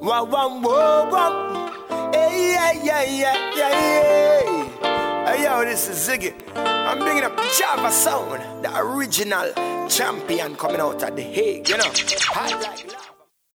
Wow, wow, wow, wow. Hey, yeah, yeah, yeah, yeah, yeah. Hey, yo, this is Ziggy. I'm bringing up Java Sound, the original champion coming out of The Hague, you know. Hot like lava.